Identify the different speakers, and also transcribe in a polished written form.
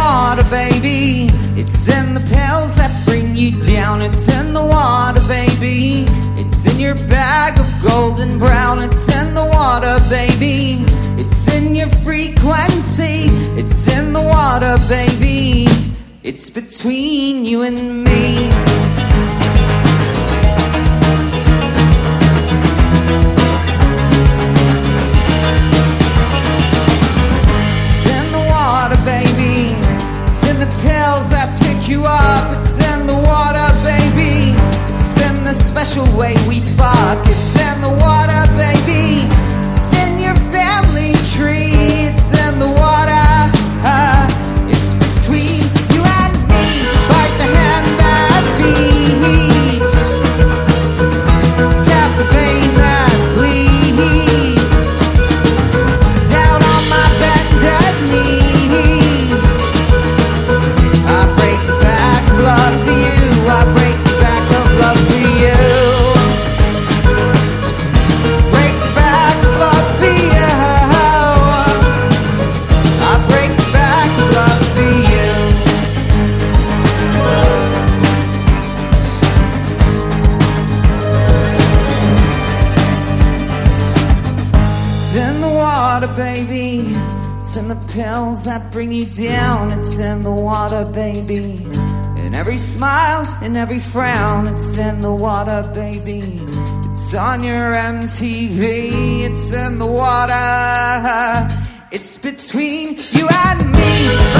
Speaker 1: water, baby. It's in the pills that bring you down. It's in the water, baby. It's in your bag of golden brown. It's in the water, baby. It's in your frequency. It's in the water, baby. It's between you and me. It's in the water, baby. It's in the pills that pick you up. It's in the water, baby. It's in the special way we fuck. It's in the water, baby. It's in your family tree. It's in the water. It's between you and me. Bite the hand that beats. Tap the vein that bleeds. Down on my bended knees. I break the back of love for you. I break the back of love for you. Break the back of love for you. I break the back of love for you. It's in the water, baby. It's in the pills that bring you down. It's in the water, baby. In every smile, in every frown. It's in the water, baby. It's on your MTV. It's in the water. It's between you and me.